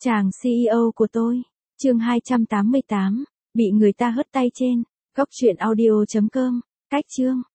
Chàng CEO của tôi, chương 288, bị người ta hất tay trên, góc truyện audio.com, cách chương.